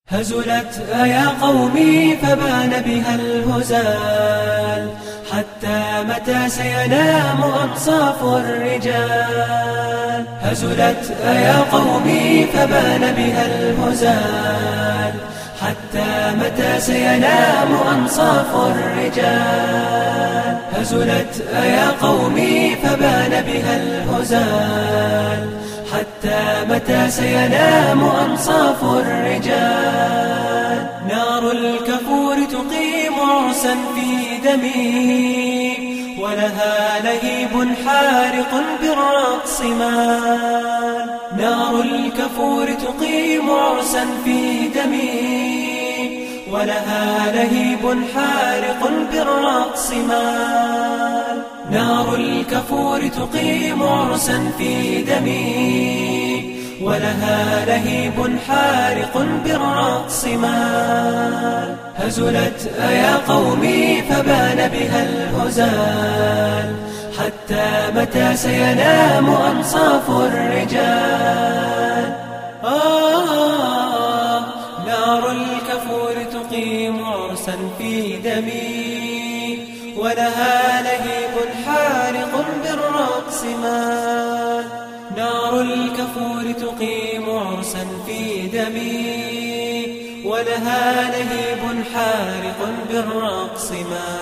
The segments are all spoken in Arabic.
هزلت يا قومي فبان بها الهزال، حتى متى سينام أنصاف الرجال. هزلت يا قومي فبان بها الهزال، حتى متى سينام أنصاف الرجال. هزلت يا قومي فبان بها الهزال، حتى متى سينام أنصاف الرجال. نار الكفور تقيم عرسا في دمي، ولها لهيب حارق بالرقص مال. نار الكفور تقيم عرسا في دمي، ولها لهيب حارق بالرقص مال. نار الكفور تقيم عرسا في دمي، ولها لهيب حارق بالرقص مال. هزلت يا قومي فبان بها الهزال، حتى متى سينام أنصاف الرجال. نار الكفور تقيم عرسا في دمي، ولها لهيب حارق بالرقص مال. نار الكفور تقيم عرسا في دمي، ولها لهيب حارق بالرقص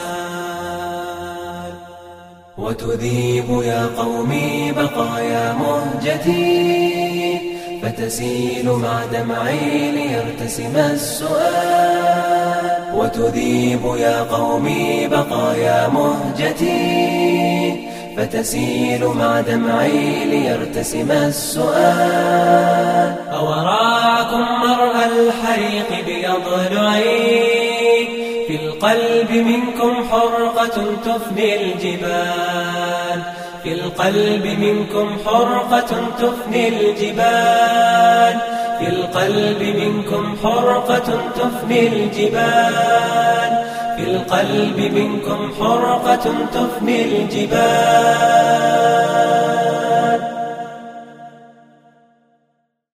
مال. وتذيب يا قومي بقايا مهجتي، فتسيل مع دمعي ليرتسم السؤال. وتذيب يا قومي بقايا مهجتي، فتسيل مع دمعي ليرتسم السؤال. أوراعكم مرأى الحريق بأضلعي، في القلب منكم حرقة تفني الجبال. في القلب منكم حرقة تفني الجبال. في القلب منكم حرقة تفني الجبال. في القلب منكم حرقة تفني الجبال.